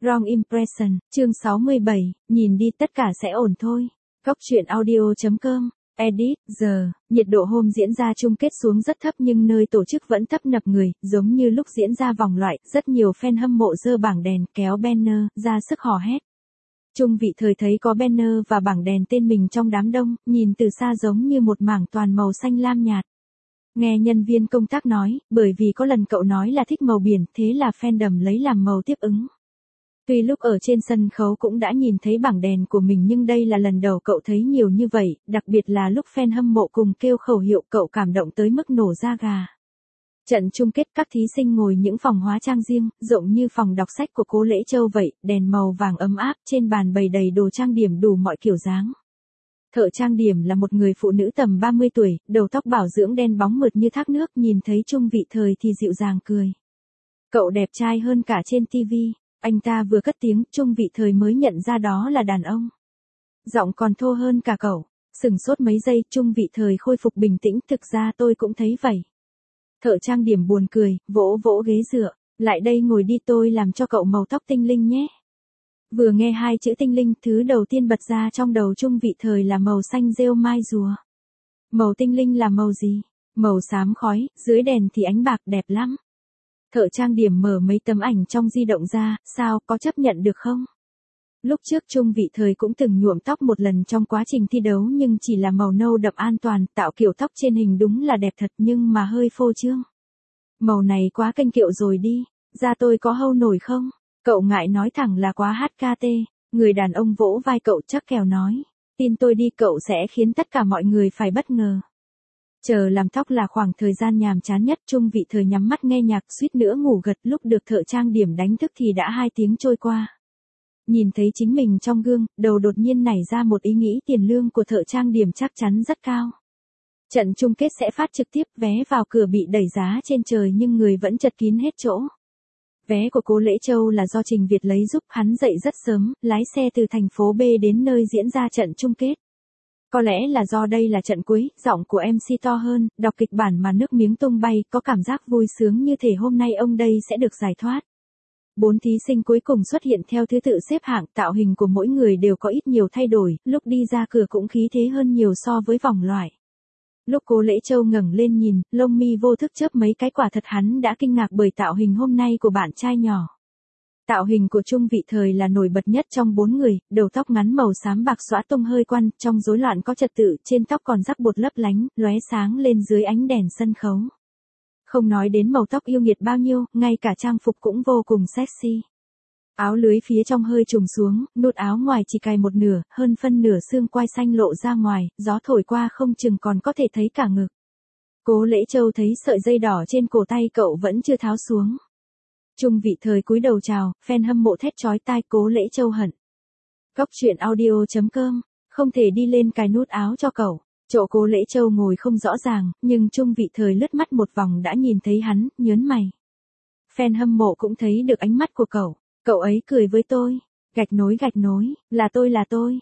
Wrong Impression, chương 67, nhìn đi tất cả sẽ ổn thôi. Góc truyện audio.com, edit, giờ, nhiệt độ hôm diễn ra chung kết xuống rất thấp nhưng nơi tổ chức vẫn tấp nập người, giống như lúc diễn ra vòng loại, rất nhiều fan hâm mộ giơ bảng đèn, kéo banner, ra sức hò hét. Trung Vị Thời thấy có banner và bảng đèn tên mình trong đám đông, nhìn từ xa giống như một mảng toàn màu xanh lam nhạt. Nghe nhân viên công tác nói, bởi vì có lần cậu nói là thích màu biển, thế là fandom lấy làm màu tiếp ứng. Tuy lúc ở trên sân khấu cũng đã nhìn thấy bảng đèn của mình nhưng đây là lần đầu cậu thấy nhiều như vậy, đặc biệt là lúc fan hâm mộ cùng kêu khẩu hiệu cậu cảm động tới mức nổ da gà. Trận chung kết các thí sinh ngồi những phòng hóa trang riêng, rộng như phòng đọc sách của Cố Lễ Châu vậy, đèn màu vàng ấm áp, trên bàn bày đầy đồ trang điểm đủ mọi kiểu dáng. Thợ trang điểm là một người phụ nữ tầm 30 tuổi, đầu tóc bảo dưỡng đen bóng mượt như thác nước, nhìn thấy Trung Vị Thời thì dịu dàng cười. Cậu đẹp trai hơn cả trên TV. Anh ta vừa cất tiếng, Trung Vị Thời mới nhận ra đó là đàn ông. Giọng còn thô hơn cả cậu. Sừng sốt mấy giây, Trung Vị Thời khôi phục bình tĩnh, thực ra tôi cũng thấy vậy. Thợ trang điểm buồn cười, vỗ vỗ ghế dựa, lại đây ngồi đi, tôi làm cho cậu màu tóc tinh linh nhé. Vừa nghe hai chữ tinh linh, thứ đầu tiên bật ra trong đầu Trung Vị Thời là màu xanh rêu mai rùa. Màu tinh linh là màu gì? Màu xám khói, dưới đèn thì ánh bạc, đẹp lắm. Thợ trang điểm mở mấy tấm ảnh trong di động ra, sao, có chấp nhận được không? Lúc trước Trung Vị Thời cũng từng nhuộm tóc một lần trong quá trình thi đấu nhưng chỉ là màu nâu đậm an toàn, tạo kiểu tóc trên hình đúng là đẹp thật nhưng mà hơi phô trương. Màu này quá kênh kiệu rồi đi, da tôi có hâu nổi không? Cậu ngại nói thẳng là quá HKT, người đàn ông vỗ vai cậu chắc kèo nói. Tin tôi đi, cậu sẽ khiến tất cả mọi người phải bất ngờ. Chờ làm tóc là khoảng thời gian nhàm chán nhất, Trung Vị Thời nhắm mắt nghe nhạc suýt nữa ngủ gật, lúc được thợ trang điểm đánh thức thì đã 2 tiếng trôi qua. Nhìn thấy chính mình trong gương, đầu đột nhiên nảy ra một ý nghĩ tiền lương của thợ trang điểm chắc chắn rất cao. Trận chung kết sẽ phát trực tiếp, vé vào cửa bị đẩy giá trên trời nhưng người vẫn chật kín hết chỗ. Vé của Cố Lễ Châu là do Trình Việt lấy giúp, hắn dậy rất sớm, lái xe từ thành phố B đến nơi diễn ra trận chung kết. Có lẽ là do đây là trận cuối, giọng của MC to hơn, đọc kịch bản mà nước miếng tung bay, có cảm giác vui sướng như thể hôm nay ông đây sẽ được giải thoát. 4 thí sinh cuối cùng xuất hiện theo thứ tự xếp hạng, tạo hình của mỗi người đều có ít nhiều thay đổi, lúc đi ra cửa cũng khí thế hơn nhiều so với vòng loại. Lúc Cố Lễ Châu ngẩng lên nhìn, lông mi vô thức chớp mấy cái, quả thật hắn đã kinh ngạc bởi tạo hình hôm nay của bạn trai nhỏ. Tạo hình của Trung Vị Thời là nổi bật nhất trong 4 người, đầu tóc ngắn màu xám bạc xõa tung hơi quăn, trong rối loạn có trật tự, trên tóc còn rắc bột lấp lánh, lóe sáng lên dưới ánh đèn sân khấu. Không nói đến màu tóc yêu nghiệt bao nhiêu, ngay cả trang phục cũng vô cùng sexy. Áo lưới phía trong hơi trùng xuống, nút áo ngoài chỉ cài một nửa, hơn phân nửa xương quai xanh lộ ra ngoài, gió thổi qua không chừng còn có thể thấy cả ngực. Cố Lễ Châu thấy sợi dây đỏ trên cổ tay cậu vẫn chưa tháo xuống. Trung Vị Thời cúi đầu chào, fan hâm mộ thét chói tai, Cố Lễ Châu hận. Góc truyện audio.com, không thể đi lên cài nút áo cho cậu. Chỗ Cố Lễ Châu ngồi không rõ ràng, nhưng Trung Vị Thời lướt mắt một vòng đã nhìn thấy hắn, nhớn mày. Fan hâm mộ cũng thấy được ánh mắt của cậu. Cậu ấy cười với tôi. Gạch nối, là tôi.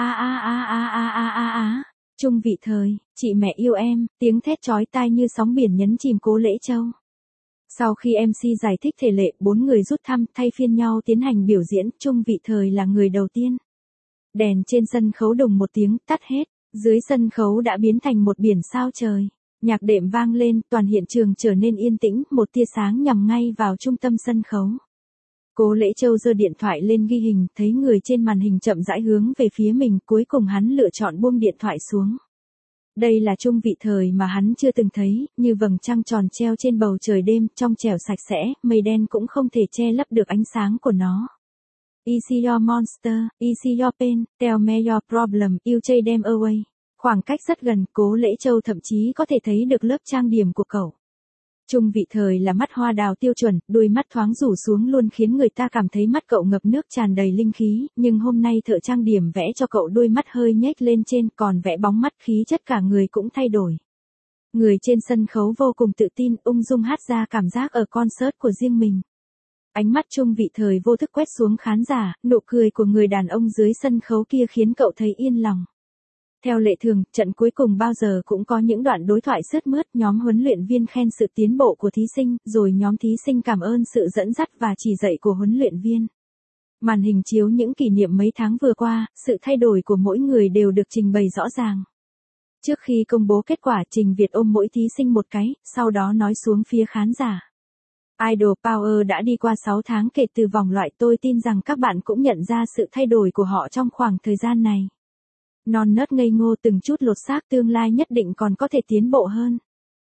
Trung Vị Thời, chị mẹ yêu em, tiếng thét chói tai như sóng biển nhấn chìm Cố Lễ Châu. Sau khi MC giải thích thể lệ, 4 người rút thăm, thay phiên nhau tiến hành biểu diễn, Trung Vị Thời là người đầu tiên. Đèn trên sân khấu đùng một tiếng, tắt hết, dưới sân khấu đã biến thành một biển sao trời. Nhạc đệm vang lên, toàn hiện trường trở nên yên tĩnh, một tia sáng nhằm ngay vào trung tâm sân khấu. Cố Lễ Châu giơ điện thoại lên ghi hình, thấy người trên màn hình chậm rãi hướng về phía mình, cuối cùng hắn lựa chọn buông điện thoại xuống. Đây là Trung Vị Thời mà hắn chưa từng thấy, như vầng trăng tròn treo trên bầu trời đêm, trong trẻo sạch sẽ, mây đen cũng không thể che lấp được ánh sáng của nó. Easy your monster, easy your pain, tell me your problem, you chase them away. Khoảng cách rất gần, Cố Lễ Châu thậm chí có thể thấy được lớp trang điểm của cậu. Trung Vị Thời là mắt hoa đào tiêu chuẩn, đôi mắt thoáng rủ xuống luôn khiến người ta cảm thấy mắt cậu ngập nước tràn đầy linh khí, nhưng hôm nay thợ trang điểm vẽ cho cậu đôi mắt hơi nhếch lên trên, còn vẽ bóng mắt, khí chất cả người cũng thay đổi. Người trên sân khấu vô cùng tự tin, ung dung hát ra cảm giác ở concert của riêng mình. Ánh mắt Trung Vị Thời vô thức quét xuống khán giả, nụ cười của người đàn ông dưới sân khấu kia khiến cậu thấy yên lòng. Theo lệ thường, trận cuối cùng bao giờ cũng có những đoạn đối thoại sướt mướt, nhóm huấn luyện viên khen sự tiến bộ của thí sinh, rồi nhóm thí sinh cảm ơn sự dẫn dắt và chỉ dạy của huấn luyện viên. Màn hình chiếu những kỷ niệm mấy tháng vừa qua, sự thay đổi của mỗi người đều được trình bày rõ ràng. Trước khi công bố kết quả, Trình Việt ôm mỗi thí sinh một cái, sau đó nói xuống phía khán giả. Idol Power đã đi qua 6 tháng kể từ vòng loại, tôi tin rằng các bạn cũng nhận ra sự thay đổi của họ trong khoảng thời gian này. Non nớt ngây ngô từng chút lột xác, tương lai nhất định còn có thể tiến bộ hơn.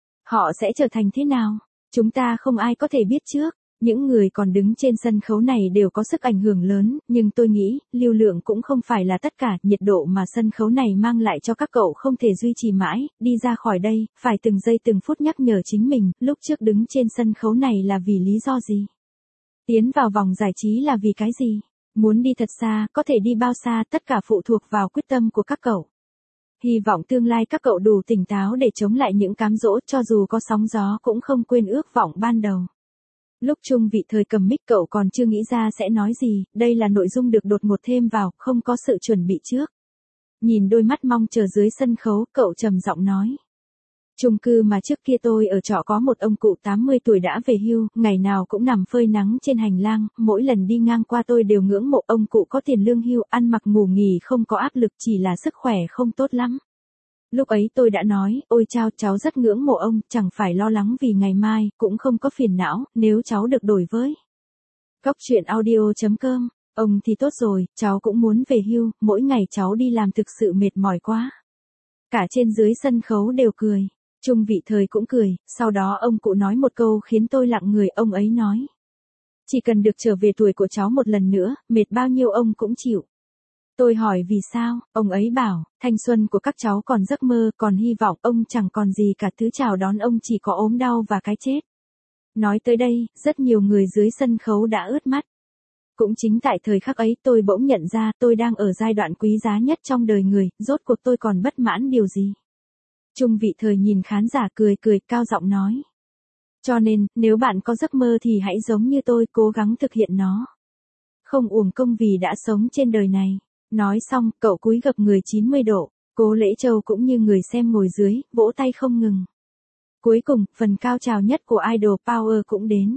Họ sẽ trở thành thế nào? Chúng ta không ai có thể biết trước. Những người còn đứng trên sân khấu này đều có sức ảnh hưởng lớn, nhưng tôi nghĩ, lưu lượng cũng không phải là tất cả, nhiệt độ mà sân khấu này mang lại cho các cậu không thể duy trì mãi, đi ra khỏi đây, phải từng giây từng phút nhắc nhở chính mình, lúc trước đứng trên sân khấu này là vì lý do gì? Tiến vào vòng giải trí là vì cái gì? Muốn đi thật xa, có thể đi bao xa, tất cả phụ thuộc vào quyết tâm của các cậu. Hy vọng tương lai các cậu đủ tỉnh táo để chống lại những cám dỗ, cho dù có sóng gió cũng không quên ước vọng ban đầu. Lúc Trung Vị Thời cầm mic cậu còn chưa nghĩ ra sẽ nói gì, đây là nội dung được đột ngột thêm vào, không có sự chuẩn bị trước. Nhìn đôi mắt mong chờ dưới sân khấu, cậu trầm giọng nói. Chung cư mà trước kia tôi ở trọ có một ông cụ 80 tuổi đã về hưu, ngày nào cũng nằm phơi nắng trên hành lang, mỗi lần đi ngang qua tôi đều ngưỡng mộ. Ông cụ có tiền lương hưu, ăn mặc ngủ nghỉ không có áp lực, chỉ là sức khỏe không tốt lắm. Lúc ấy tôi đã nói, ôi chao, cháu rất ngưỡng mộ ông, chẳng phải lo lắng vì ngày mai, cũng không có phiền não, nếu cháu được đổi với. Góc truyện audio.com, ông thì tốt rồi, cháu cũng muốn về hưu, mỗi ngày cháu đi làm thực sự mệt mỏi quá. Cả trên dưới sân khấu đều cười, Trung Vị Thời cũng cười, sau đó ông cụ nói một câu khiến tôi lặng người, ông ấy nói. Chỉ cần được trở về tuổi của cháu một lần nữa, mệt bao nhiêu ông cũng chịu. Tôi hỏi vì sao, ông ấy bảo, thanh xuân của các cháu còn giấc mơ, còn hy vọng, ông chẳng còn gì cả, thứ chào đón ông chỉ có ốm đau và cái chết. Nói tới đây, rất nhiều người dưới sân khấu đã ướt mắt. Cũng chính tại thời khắc ấy tôi bỗng nhận ra tôi đang ở giai đoạn quý giá nhất trong đời người, rốt cuộc tôi còn bất mãn điều gì. Trung Vị Thời nhìn khán giả cười cười, cao giọng nói. Cho nên, nếu bạn có giấc mơ thì hãy giống như tôi, cố gắng thực hiện nó. Không uổng công vì đã sống trên đời này. Nói xong, cậu cúi gập người 90 độ, Cố Lễ Châu cũng như người xem ngồi dưới, vỗ tay không ngừng. Cuối cùng, phần cao trào nhất của Idol Power cũng đến.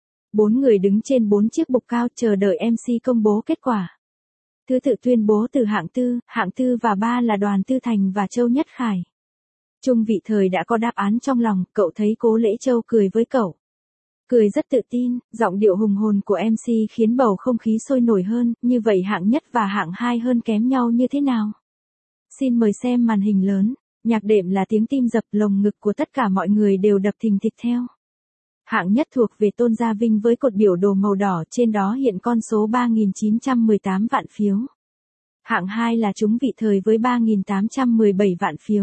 4 người đứng trên 4 chiếc bục cao chờ đợi MC công bố kết quả. Thứ tự tuyên bố từ hạng tư và 3 là Đoàn Tư Thành và Châu Nhất Khải. Trung Vị Thời đã có đáp án trong lòng, cậu thấy Cố Lễ Châu cười với cậu. Cười rất tự tin, giọng điệu hùng hồn của MC khiến bầu không khí sôi nổi hơn, như vậy hạng nhất và hạng 2 hơn kém nhau như thế nào? Xin mời xem màn hình lớn, nhạc đệm là tiếng tim dập, lồng ngực của tất cả mọi người đều đập thình thịch theo. Hạng nhất thuộc về Tôn Gia Vinh với cột biểu đồ màu đỏ, trên đó hiện con số 3.918 vạn phiếu. Hạng 2 là Trung Vị Thời với 3.817 vạn phiếu.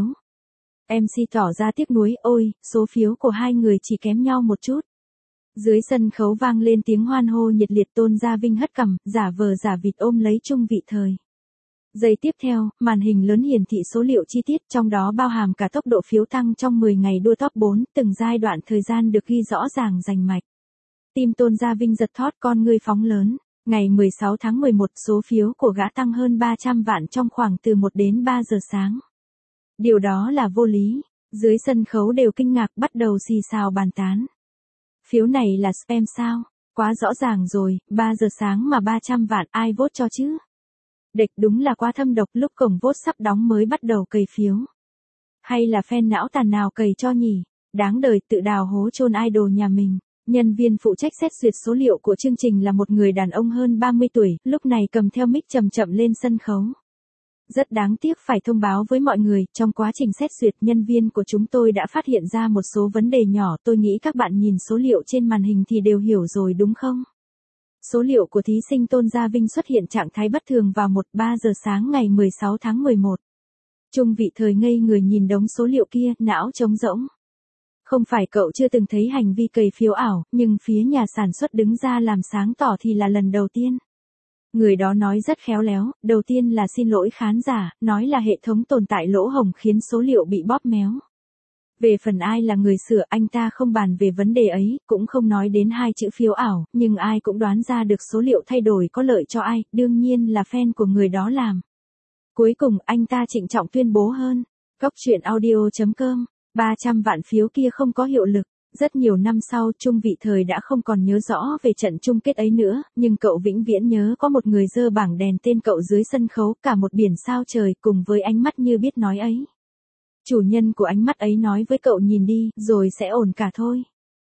MC tỏ ra tiếc nuối, ôi, số phiếu của hai người chỉ kém nhau một chút. Dưới sân khấu vang lên tiếng hoan hô nhiệt liệt, Tôn Gia Vinh hất cằm, giả vờ giả vịt ôm lấy Trung Vị Thời. Giây tiếp theo, màn hình lớn hiển thị số liệu chi tiết, trong đó bao hàm cả tốc độ phiếu tăng trong 10 ngày đua top 4, từng giai đoạn thời gian được ghi rõ ràng rành mạch. Tim Tôn Gia Vinh giật thót, con ngươi phóng lớn. Ngày 16 tháng 11, số phiếu của gã tăng hơn 300 vạn trong khoảng từ 1 đến 3 giờ sáng. Điều đó là vô lý. Dưới sân khấu đều kinh ngạc, bắt đầu xì xào bàn tán. Phiếu này là spam sao? Quá rõ ràng rồi, 3 giờ sáng mà 300 vạn, ai vote cho chứ? Địch đúng là quá thâm độc, lúc cổng vote sắp đóng mới bắt đầu cày phiếu. Hay là fan não tàn nào cày cho nhỉ? Đáng đời, tự đào hố chôn idol nhà mình. Nhân viên phụ trách xét duyệt số liệu của chương trình là một người đàn ông hơn 30 tuổi, lúc này cầm theo mic chậm chậm lên sân khấu. Rất đáng tiếc phải thông báo với mọi người, trong quá trình xét duyệt, nhân viên của chúng tôi đã phát hiện ra một số vấn đề nhỏ, tôi nghĩ các bạn nhìn số liệu trên màn hình thì đều hiểu rồi đúng không? Số liệu của thí sinh Tôn Gia Vinh xuất hiện trạng thái bất thường vào 1-3 giờ sáng ngày 16 tháng 11. Trung Vị Thời ngây người nhìn đống số liệu kia, não trống rỗng. Không phải cậu chưa từng thấy hành vi cày phiếu ảo, nhưng phía nhà sản xuất đứng ra làm sáng tỏ thì là lần đầu tiên. Người đó nói rất khéo léo, đầu tiên là xin lỗi khán giả, nói là hệ thống tồn tại lỗ hổng khiến số liệu bị bóp méo. Về phần ai là người sửa, anh ta không bàn về vấn đề ấy, cũng không nói đến 2 chữ phiếu ảo, nhưng ai cũng đoán ra được số liệu thay đổi có lợi cho ai, đương nhiên là fan của người đó làm. Cuối cùng, anh ta trịnh trọng tuyên bố hơn. Góc truyện audio.com, 300 vạn phiếu kia không có hiệu lực. Rất nhiều năm sau, Trung Vị Thời đã không còn nhớ rõ về trận chung kết ấy nữa, nhưng cậu vĩnh viễn nhớ có một người giơ bảng đèn tên cậu dưới sân khấu, cả một biển sao trời cùng với ánh mắt như biết nói ấy. Chủ nhân của ánh mắt ấy nói với cậu nhìn đi, rồi sẽ ổn cả thôi.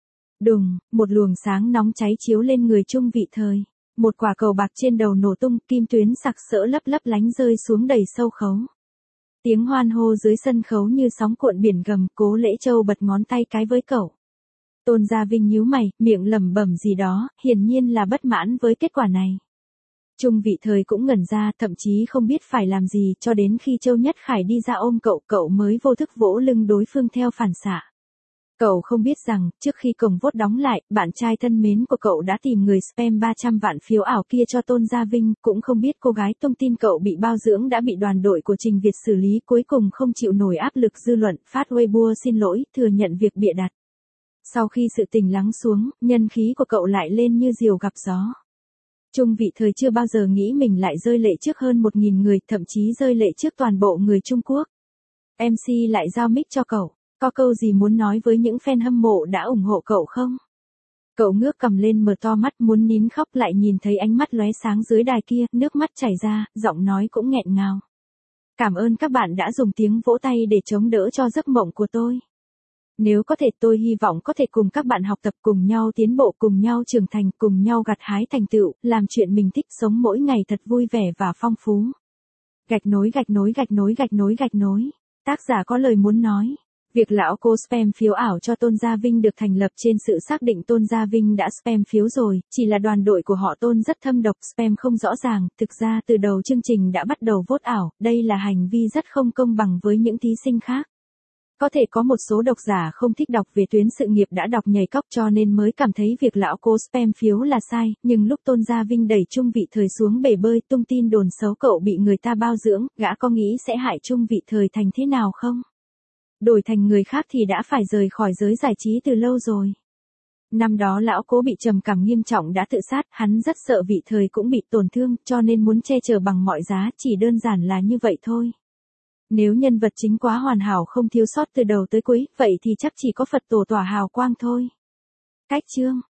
Đùng, một luồng sáng nóng cháy chiếu lên người Trung Vị Thời. Một quả cầu bạc trên đầu nổ tung, kim tuyến sặc sỡ lấp lấp lánh rơi xuống đầy sâu khấu. Tiếng hoan hô dưới sân khấu như sóng cuộn biển gầm, Cố Lễ Châu bật ngón tay cái với cậu. Tôn Gia Vinh nhíu mày, miệng lẩm bẩm gì đó, hiển nhiên là bất mãn với kết quả này. Trung Vị Thời cũng ngẩn ra, thậm chí không biết phải làm gì, cho đến khi Châu Nhất Khải đi ra ôm cậu, cậu mới vô thức vỗ lưng đối phương theo phản xạ. Cậu không biết rằng, trước khi cổng vote đóng lại, bạn trai thân mến của cậu đã tìm người spam 300 vạn phiếu ảo kia cho Tôn Gia Vinh, cũng không biết cô gái thông tin cậu bị bao dưỡng đã bị đoàn đội của Trình Việt xử lý, cuối cùng không chịu nổi áp lực dư luận, phát Weibo xin lỗi, thừa nhận việc bịa đặt. Sau khi sự tình lắng xuống, nhân khí của cậu lại lên như diều gặp gió. Trung Vị Thời chưa bao giờ nghĩ mình lại rơi lệ trước hơn 1.000 người, thậm chí rơi lệ trước toàn bộ người Trung Quốc. MC lại giao mic cho cậu. Có câu gì muốn nói với những fan hâm mộ đã ủng hộ cậu không? Cậu ngước cầm lên mở to mắt muốn nín khóc, lại nhìn thấy ánh mắt lóe sáng dưới đài kia, nước mắt chảy ra, giọng nói cũng nghẹn ngào. Cảm ơn các bạn đã dùng tiếng vỗ tay để chống đỡ cho giấc mộng của tôi. Nếu có thể tôi hy vọng có thể cùng các bạn học tập, cùng nhau tiến bộ, cùng nhau trưởng thành, cùng nhau gặt hái thành tựu, làm chuyện mình thích, sống mỗi ngày thật vui vẻ và phong phú. Gạch nối gạch nối gạch nối gạch nối gạch nối. Tác giả có lời muốn nói. Việc lão Cố spam phiếu ảo cho Tôn Gia Vinh được thành lập trên sự xác định Tôn Gia Vinh đã spam phiếu rồi, chỉ là đoàn đội của họ Tôn rất thâm độc, spam không rõ ràng, thực ra từ đầu chương trình đã bắt đầu vote ảo, đây là hành vi rất không công bằng với những thí sinh khác. Có thể có một số độc giả không thích đọc về tuyến sự nghiệp đã đọc nhảy cóc cho nên mới cảm thấy việc lão Cố spam phiếu là sai, nhưng lúc Tôn Gia Vinh đẩy Trung Vị Thời xuống bể bơi, tung tin đồn xấu cậu bị người ta bao dưỡng, gã có nghĩ sẽ hại Trung Vị Thời thành thế nào không? Đổi thành người khác thì đã phải rời khỏi giới giải trí từ lâu rồi. Năm đó lão Cố bị trầm cảm nghiêm trọng đã tự sát, hắn rất sợ Vị Thời cũng bị tổn thương, cho nên muốn che chở bằng mọi giá, chỉ đơn giản là như vậy thôi. Nếu nhân vật chính quá hoàn hảo không thiếu sót từ đầu tới cuối, vậy thì chắc chỉ có Phật tổ tỏa hào quang thôi. Cách chương